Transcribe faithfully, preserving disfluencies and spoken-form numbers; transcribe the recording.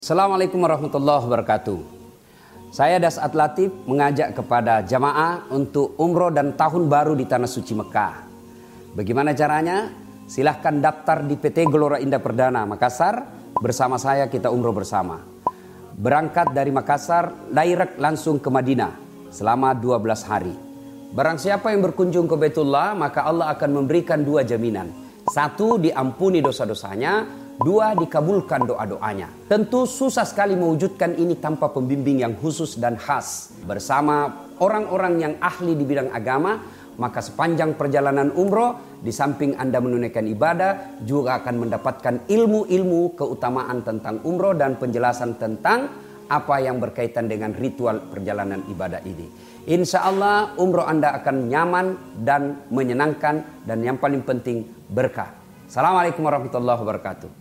Assalamualaikum warahmatullahi wabarakatuh. Saya Dasat Latif mengajak kepada jamaah untuk umroh dan tahun baru di Tanah Suci Mekah. Bagaimana caranya? Silahkan daftar di P T Gelora Indah Perdana Makassar. Bersama saya kita umroh bersama. Berangkat dari Makassar, direct langsung ke Madinah selama dua belas hari. Barang siapa yang berkunjung ke Baitullah, maka Allah akan memberikan dua jaminan. Satu, diampuni dosa-dosanya. Dua, dikabulkan doa-doanya. Tentu susah sekali mewujudkan ini tanpa pembimbing yang khusus dan khas. Bersama orang-orang yang ahli di bidang agama, maka sepanjang perjalanan umroh, di samping Anda menunaikan ibadah, juga akan mendapatkan ilmu-ilmu keutamaan tentang umroh dan penjelasan tentang apa yang berkaitan dengan ritual perjalanan ibadah ini. Insya Allah umroh Anda akan nyaman dan menyenangkan, dan yang paling penting berkah. Assalamualaikum warahmatullahi wabarakatuh.